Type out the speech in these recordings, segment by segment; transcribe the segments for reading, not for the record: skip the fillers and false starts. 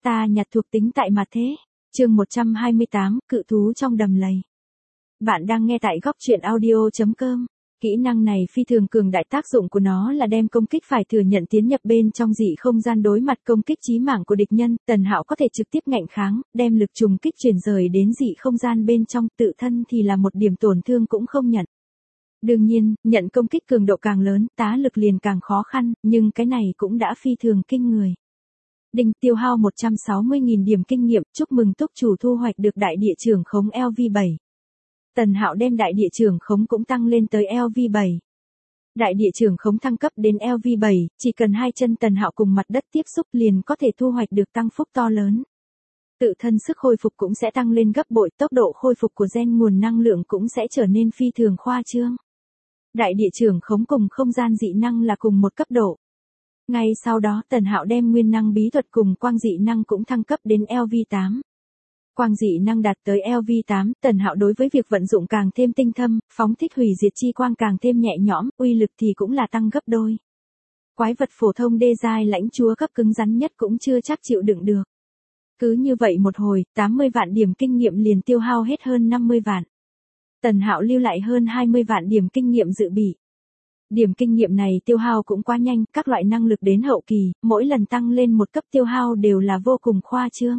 Ta nhặt thuộc tính tại mặt thế. Chương 128, cự thú trong đầm lầy. Bạn đang nghe tại góc truyện audio.com. Kỹ năng này phi thường cường đại, tác dụng của nó là đem công kích phải thừa nhận tiến nhập bên trong dị không gian đối mặt công kích chí mạng của địch nhân. Tần Hạo có thể trực tiếp ngạnh kháng, đem lực trùng kích truyền rời đến dị không gian bên trong, tự thân thì là một điểm tổn thương cũng không nhận. Đương nhiên, nhận công kích cường độ càng lớn, tá lực liền càng khó khăn, nhưng cái này cũng đã phi thường kinh người. Đinh, tiêu hao 160.000 điểm kinh nghiệm, chúc mừng túc chủ thu hoạch được đại địa trưởng khống LV7. Tần Hạo đem đại địa trưởng khống cũng tăng lên tới LV7. Đại địa trưởng khống thăng cấp đến LV7, chỉ cần hai chân Tần Hạo cùng mặt đất tiếp xúc liền có thể thu hoạch được tăng phúc to lớn. Tự thân sức hồi phục cũng sẽ tăng lên gấp bội, tốc độ khôi phục của gen nguồn năng lượng cũng sẽ trở nên phi thường khoa trương. Đại địa trưởng khống cùng không gian dị năng là cùng một cấp độ. Ngay sau đó Tần Hạo đem nguyên năng bí thuật cùng quang dị năng cũng thăng cấp đến LV8. Quang dị năng đạt tới LV8, Tần Hạo đối với việc vận dụng càng thêm tinh thâm, phóng thích hủy diệt chi quang càng thêm nhẹ nhõm, uy lực thì cũng là tăng gấp đôi. Quái vật phổ thông đê giai lãnh chúa cấp cứng rắn nhất cũng chưa chắc chịu đựng được. Cứ như vậy một hồi, 80 vạn điểm kinh nghiệm liền tiêu hao hết hơn 50 vạn. Tần Hạo lưu lại hơn 20 vạn điểm kinh nghiệm dự bị. Điểm kinh nghiệm này tiêu hao cũng quá nhanh, các loại năng lực đến hậu kỳ, mỗi lần tăng lên một cấp tiêu hao đều là vô cùng khoa trương.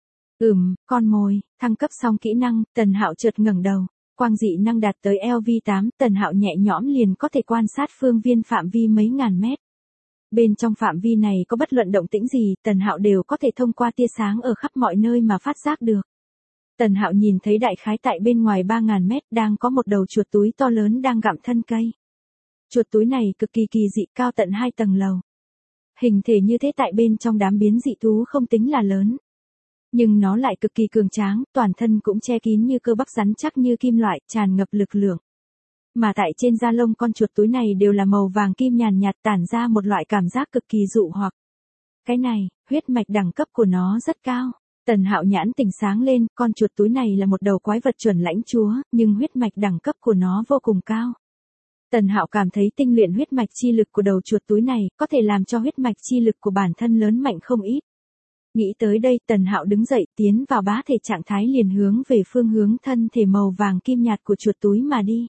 Con mồi, thăng cấp xong kỹ năng, Tần Hạo chợt ngẩng đầu. Quang dị năng đạt tới LV8, Tần Hạo nhẹ nhõm liền có thể quan sát phương viên phạm vi mấy ngàn mét. Bên trong phạm vi này có bất luận động tĩnh gì, Tần Hạo đều có thể thông qua tia sáng ở khắp mọi nơi mà phát giác được. Tần Hạo nhìn thấy đại khái tại bên ngoài 3.000 mét đang có một đầu chuột túi to lớn đang gặm thân cây. Chuột túi này cực kỳ kỳ dị, cao tận 2 tầng lầu. Hình thể như thế tại bên trong đám biến dị thú không tính là lớn. Nhưng nó lại cực kỳ cường tráng, toàn thân cũng che kín như cơ bắp rắn chắc như kim loại, tràn ngập lực lượng. Mà tại trên da lông con chuột túi này đều là màu vàng kim nhàn nhạt, tản ra một loại cảm giác cực kỳ dụ hoặc. Cái này, huyết mạch đẳng cấp của nó rất cao. Tần Hạo nhãn tỉnh sáng lên, con chuột túi này là một đầu quái vật chuẩn lãnh chúa, nhưng huyết mạch đẳng cấp của nó vô cùng cao. Tần Hạo cảm thấy tinh luyện huyết mạch chi lực của đầu chuột túi này, có thể làm cho huyết mạch chi lực của bản thân lớn mạnh không ít. Nghĩ tới đây, Tần Hạo đứng dậy, tiến vào bá thể trạng thái liền hướng về phương hướng thân thể màu vàng kim nhạt của chuột túi mà đi.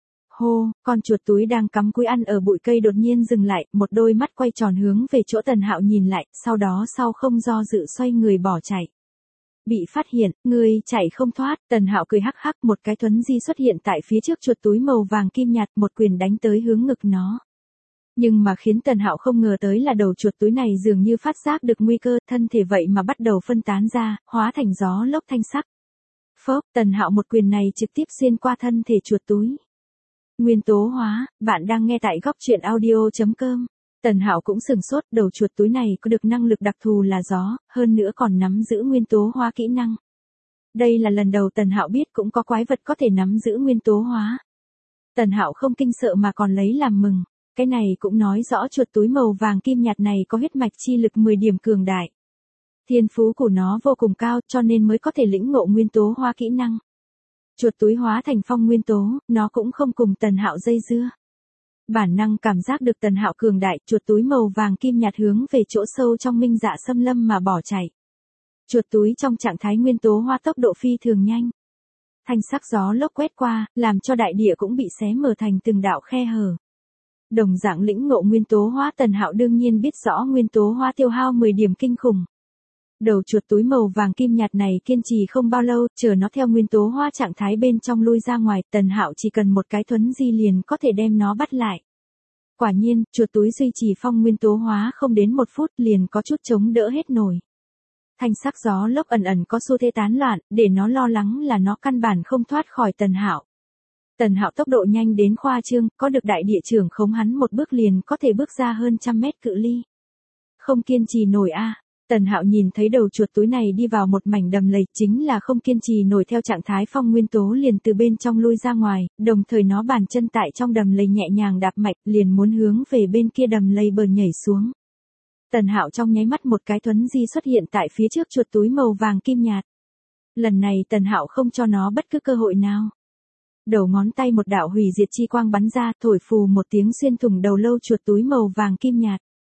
Hô, con chuột túi đang cắm cúi ăn ở bụi cây đột nhiên dừng lại, một đôi mắt quay tròn hướng về chỗ Tần Hạo nhìn lại, sau đó sau không do dự xoay người bỏ chạy. Bị phát hiện, ngươi chạy không thoát, Tần Hạo cười hắc hắc, một cái thuấn di xuất hiện tại phía trước chuột túi màu vàng kim nhạt, một quyền đánh tới hướng ngực nó. Nhưng mà khiến Tần Hạo không ngờ tới là đầu chuột túi này dường như phát giác được nguy cơ, thân thể vậy mà bắt đầu phân tán ra, hóa thành gió lốc thanh sắc. Phốc, Tần Hạo một quyền này trực tiếp xuyên qua thân thể chuột túi. Nguyên tố hóa, bạn đang nghe tại góc truyện audio.com. Tần Hạo cũng sửng sốt, đầu chuột túi này có được năng lực đặc thù là gió, hơn nữa còn nắm giữ nguyên tố hóa kỹ năng. Đây là lần đầu Tần Hạo biết cũng có quái vật có thể nắm giữ nguyên tố hóa. Tần Hạo không kinh sợ mà còn lấy làm mừng. Cái này cũng nói rõ chuột túi màu vàng kim nhạt này có huyết mạch chi lực 10 điểm cường đại. Thiên phú của nó vô cùng cao cho nên mới có thể lĩnh ngộ nguyên tố hóa kỹ năng. Chuột túi hóa thành phong nguyên tố, nó cũng không cùng Tần Hạo dây dưa. Bản năng cảm giác được Tần Hạo cường đại, chuột túi màu vàng kim nhạt hướng về chỗ sâu trong minh dạ xâm lâm mà bỏ chạy. Chuột túi trong trạng thái nguyên tố hóa tốc độ phi thường nhanh. Thanh sắc gió lốc quét qua, làm cho đại địa cũng bị xé mở thành từng đạo khe hở. Đồng dạng lĩnh ngộ nguyên tố hóa, Tần Hạo đương nhiên biết rõ nguyên tố hóa tiêu hao 10 điểm kinh khủng. Đầu chuột túi màu vàng kim nhạt này kiên trì không bao lâu, chờ nó theo nguyên tố hóa trạng thái bên trong lui ra ngoài, Tần Hạo chỉ cần một cái thuấn di liền có thể đem nó bắt lại. Quả nhiên, chuột túi duy trì phong nguyên tố hóa không đến 1 phút liền có chút chống đỡ hết nổi. Thanh sắc gió lốc ẩn ẩn có xu thế tán loạn, để nó lo lắng là nó căn bản không thoát khỏi Tần Hạo. Tần Hạo tốc độ nhanh đến khoa trương, có được đại địa trưởng khống hắn một bước liền có thể bước ra hơn 100 mét cự ly. Không kiên trì nổi a. Tần Hạo nhìn thấy đầu chuột túi này đi vào một mảnh đầm lầy, chính là không kiên trì nổi, theo trạng thái phong nguyên tố liền từ bên trong lui ra ngoài, đồng thời nó bàn chân tại trong đầm lầy nhẹ nhàng đạp mạnh, liền muốn hướng về bên kia đầm lầy bờ nhảy xuống. Tần Hạo trong nháy mắt một cái thuấn di xuất hiện tại phía trước chuột túi màu vàng kim nhạt. Lần này Tần Hạo không cho nó bất cứ cơ hội nào. Đầu ngón tay một đạo hủy diệt chi quang bắn ra, thổi phù một tiếng xuyên thủng đầu lâu chuột túi màu vàng kim nhạt.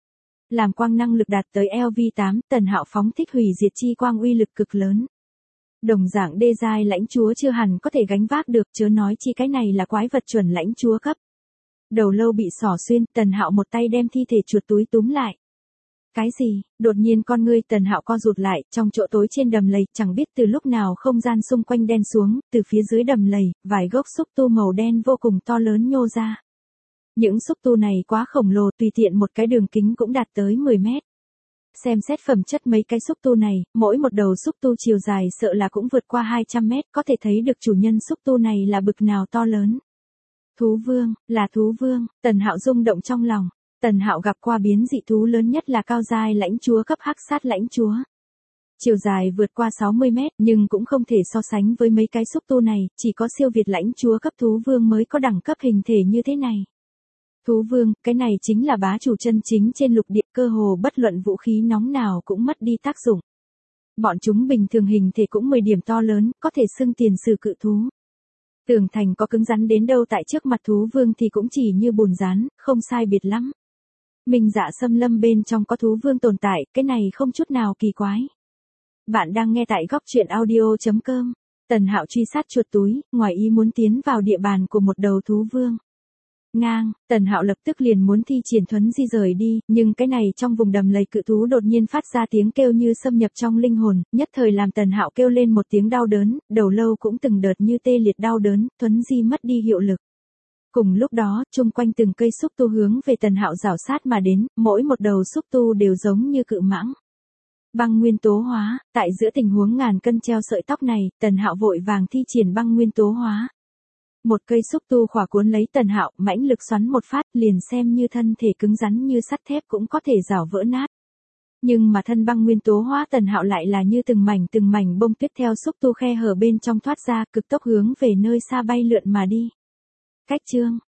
Làm quang năng lực đạt tới LV8, Tần Hạo phóng thích hủy diệt chi quang uy lực cực lớn. Đồng dạng đê giai lãnh chúa chưa hẳn có thể gánh vác được, chớ nói chi cái này là quái vật chuẩn lãnh chúa cấp. Đầu lâu bị xỏ xuyên, Tần Hạo một tay đem thi thể chuột túi túm lại. Cái gì? Đột nhiên con ngươi Tần Hạo co rụt lại, trong chỗ tối trên đầm lầy, chẳng biết từ lúc nào không gian xung quanh đen xuống, từ phía dưới đầm lầy, vài gốc xúc tu màu đen vô cùng to lớn nhô ra. Những xúc tu này quá khổng lồ, tùy tiện một cái đường kính cũng đạt tới 10 mét. Xem xét phẩm chất mấy cái xúc tu này, mỗi một đầu xúc tu chiều dài sợ là cũng vượt qua 200 mét, có thể thấy được chủ nhân xúc tu này là bực nào to lớn. Thú vương, là thú vương, Tần Hạo rung động trong lòng. Tần Hạo gặp qua biến dị thú lớn nhất là cao giai lãnh chúa cấp hắc sát lãnh chúa. Chiều dài vượt qua 60 mét nhưng cũng không thể so sánh với mấy cái xúc tu này, chỉ có siêu việt lãnh chúa cấp thú vương mới có đẳng cấp hình thể như thế này. Thú vương, cái này chính là bá chủ chân chính trên lục địa, cơ hồ bất luận vũ khí nóng nào cũng mất đi tác dụng. Bọn chúng bình thường hình thể cũng 10 điểm to lớn, có thể xưng tiền sử cự thú. Tường thành có cứng rắn đến đâu tại trước mặt thú vương thì cũng chỉ như bùn rán, không sai biệt lắm. Minh Dạ xâm lâm bên trong có thú vương tồn tại, cái này không chút nào kỳ quái. Bạn đang nghe tại góc truyện audio.com. Tần Hạo truy sát chuột túi, ngoài ý muốn tiến vào địa bàn của một đầu thú vương. Ngang, Tần Hạo lập tức liền muốn thi triển thuấn di rời đi, nhưng cái này trong vùng đầm lầy cự thú đột nhiên phát ra tiếng kêu như xâm nhập trong linh hồn, nhất thời làm Tần Hạo kêu lên một tiếng đau đớn, đầu lâu cũng từng đợt như tê liệt đau đớn, thuấn di mất đi hiệu lực. Cùng lúc đó, chung quanh từng cây xúc tu hướng về Tần Hạo rảo sát mà đến, mỗi một đầu xúc tu đều giống như cự mãng. Băng nguyên tố hóa, tại giữa tình huống ngàn cân treo sợi tóc này, Tần Hạo vội vàng thi triển băng nguyên tố hóa. Một cây xúc tu khỏa cuốn lấy Tần Hạo, mãnh lực xoắn một phát, liền xem như thân thể cứng rắn như sắt thép cũng có thể rảo vỡ nát. Nhưng mà thân băng nguyên tố hóa Tần Hạo lại là như từng mảnh bông tuyết theo xúc tu khe hở bên trong thoát ra, cực tốc hướng về nơi xa bay lượn mà đi. Cách chương,